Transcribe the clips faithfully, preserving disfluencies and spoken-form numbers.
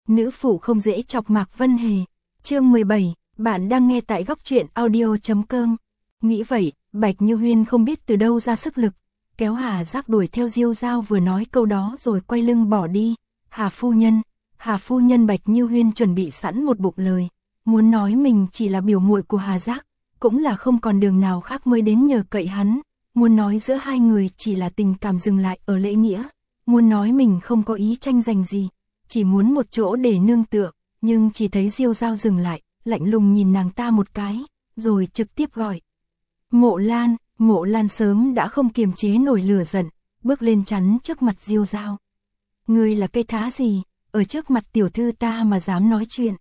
Nữ phụ không dễ chọc Mạc Vân Hề. Chương mười bảy, bạn đang nghe tại góc truyện audio chấm com. Nghĩ vậy, Bạch Như Huyên không biết từ đâu ra sức lực, kéo Hà Giác đuổi theo Diêu Dao vừa nói câu đó rồi quay lưng bỏ đi. Hà phu nhân, Hà phu nhân. Bạch Như Huyên chuẩn bị sẵn một bụng lời, muốn nói mình chỉ là biểu muội của Hà Giác, cũng là không còn đường nào khác mới đến nhờ cậy hắn, muốn nói giữa hai người chỉ là tình cảm dừng lại ở lễ nghĩa, muốn nói mình không có ý tranh giành gì, chỉ muốn một chỗ để nương tựa, nhưng chỉ thấy Diêu Dao dừng lại, lạnh lùng nhìn nàng ta một cái, rồi trực tiếp gọi. Mộ Lan. Mộ Lan sớm đã không kiềm chế nổi lửa giận, bước lên chắn trước mặt Diêu Dao. Ngươi là cây thá gì, ở trước mặt tiểu thư ta mà dám nói chuyện.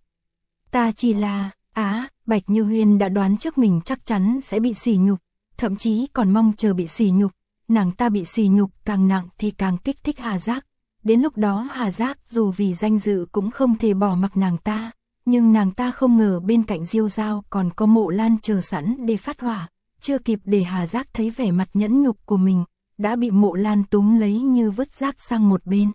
Ta chỉ là, á, Bạch Như Huyên đã đoán trước mình chắc chắn sẽ bị sỉ nhục, thậm chí còn mong chờ bị sỉ nhục, nàng ta bị sỉ nhục càng nặng thì càng kích thích Hà Giác. Đến lúc đó Hà Giác dù vì danh dự cũng không thể bỏ mặc nàng ta, nhưng nàng ta không ngờ bên cạnh Diêu Dao còn có Mộ Lan chờ sẵn để phát hỏa. Chưa kịp để Hà Giác thấy vẻ mặt nhẫn nhục của mình, đã bị Mộ Lan túm lấy như vứt rác sang một bên.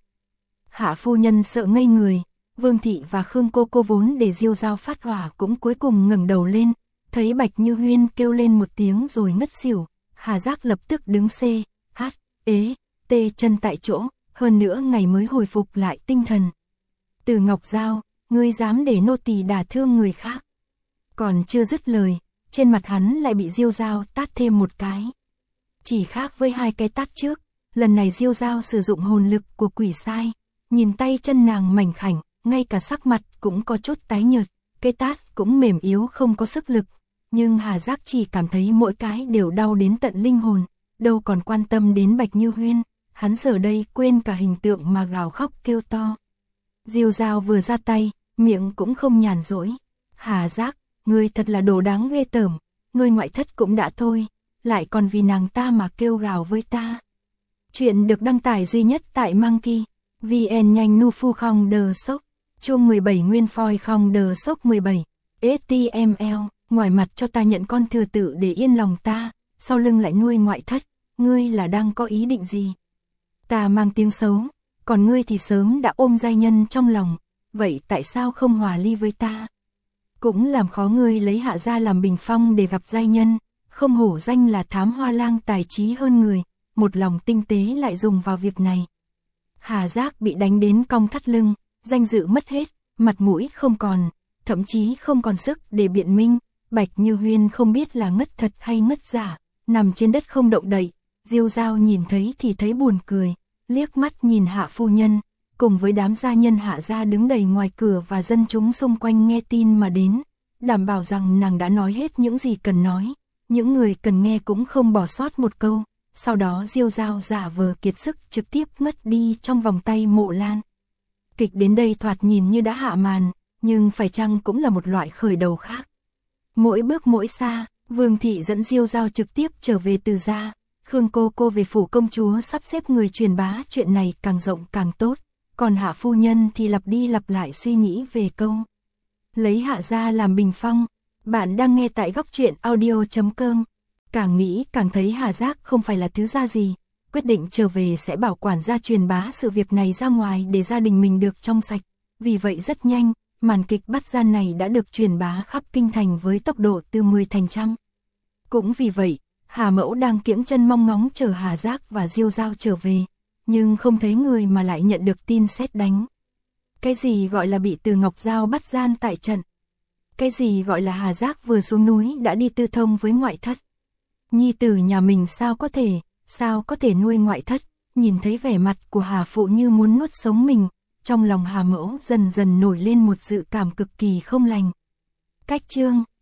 Hạ phu nhân sợ ngây người, Vương Thị và Khương cô cô vốn để Diêu Dao phát hỏa cũng cuối cùng ngẩng đầu lên, thấy Bạch Như Huyên kêu lên một tiếng rồi ngất xỉu. Hà Giác lập tức đứng xê, hát, ế, tê chân tại chỗ, hơn nữa ngày mới hồi phục lại tinh thần. Từ Ngọc Giao, ngươi dám để nô tỳ đả thương người khác. Còn chưa dứt lời, trên mặt hắn lại bị Diêu Dao tát thêm một cái. Chỉ khác với hai cái tát trước, lần này Diêu Dao sử dụng hồn lực của quỷ sai, nhìn tay chân nàng mảnh khảnh, ngay cả sắc mặt cũng có chút tái nhợt, cái tát cũng mềm yếu không có sức lực, nhưng Hà Giác chỉ cảm thấy mỗi cái đều đau đến tận linh hồn, đâu còn quan tâm đến Bạch Như Huyên, hắn giờ đây quên cả hình tượng mà gào khóc kêu to. Diêu Dao vừa ra tay, miệng cũng không nhàn rỗi. Hà Giác, ngươi thật là đồ đáng ghê tởm, nuôi ngoại thất cũng đã thôi, lại còn vì nàng ta mà kêu gào với ta. Chuyện được đăng tải duy nhất tại Monkey, vê en nhanh nu phu không đờ sốc, chương mười bảy nguyên phoi không đờ sốc mười bảy, ét tê em lờ, ngoài mặt cho ta nhận con thừa tự để yên lòng ta, sau lưng lại nuôi ngoại thất, ngươi là đang có ý định gì? Ta mang tiếng xấu, còn ngươi thì sớm đã ôm giai nhân trong lòng, vậy tại sao không hòa ly với ta? Cũng làm khó ngươi lấy Hạ gia làm bình phong để gặp giai nhân, không hổ danh là thám hoa lang tài trí hơn người, một lòng tinh tế lại dùng vào việc này. Hà Giác bị đánh đến cong thắt lưng, danh dự mất hết, mặt mũi không còn, thậm chí không còn sức để biện minh. Bạch Như Huyên không biết là ngất thật hay ngất giả, nằm trên đất không động đậy. Diêu Dao nhìn thấy thì thấy buồn cười, liếc mắt nhìn Hạ phu nhân, cùng với đám gia nhân Hạ gia đứng đầy ngoài cửa và dân chúng xung quanh nghe tin mà đến, đảm bảo rằng nàng đã nói hết những gì cần nói, những người cần nghe cũng không bỏ sót một câu. Sau đó Diêu Dao giả vờ kiệt sức trực tiếp ngất đi trong vòng tay Mộ Lan. Kịch đến đây thoạt nhìn như đã hạ màn, nhưng phải chăng cũng là một loại khởi đầu khác. Mỗi bước mỗi xa, Vương Thị dẫn Diêu Dao trực tiếp trở về Từ gia. Khương cô cô về phủ công chúa sắp xếp người truyền bá chuyện này càng rộng càng tốt, còn Hạ phu nhân thì lặp đi lặp lại suy nghĩ về câu lấy Hạ gia làm bình phong. Bạn đang nghe tại góc truyện audio chấm com. Càng nghĩ càng thấy Hà Giác không phải là thứ gia gì, quyết định trở về sẽ bảo quản gia truyền bá sự việc này ra ngoài để gia đình mình được trong sạch. Vì vậy rất nhanh, màn kịch bắt gian này đã được truyền bá khắp kinh thành với tốc độ từ mười thành trăm. Cũng vì vậy, Hà Mẫu đang kiễng chân mong ngóng chờ Hà Giác và Diêu Dao trở về, nhưng không thấy người mà lại nhận được tin sét đánh. Cái gì gọi là bị Từ Ngọc Giao bắt gian tại trận? Cái gì gọi là Hà Giác vừa xuống núi đã đi tư thông với ngoại thất? Nhi tử nhà mình sao có thể, sao có thể nuôi ngoại thất? Nhìn thấy vẻ mặt của Hà phụ như muốn nuốt sống mình, trong lòng Hà Mẫu dần dần nổi lên một dự cảm cực kỳ không lành. Cách chương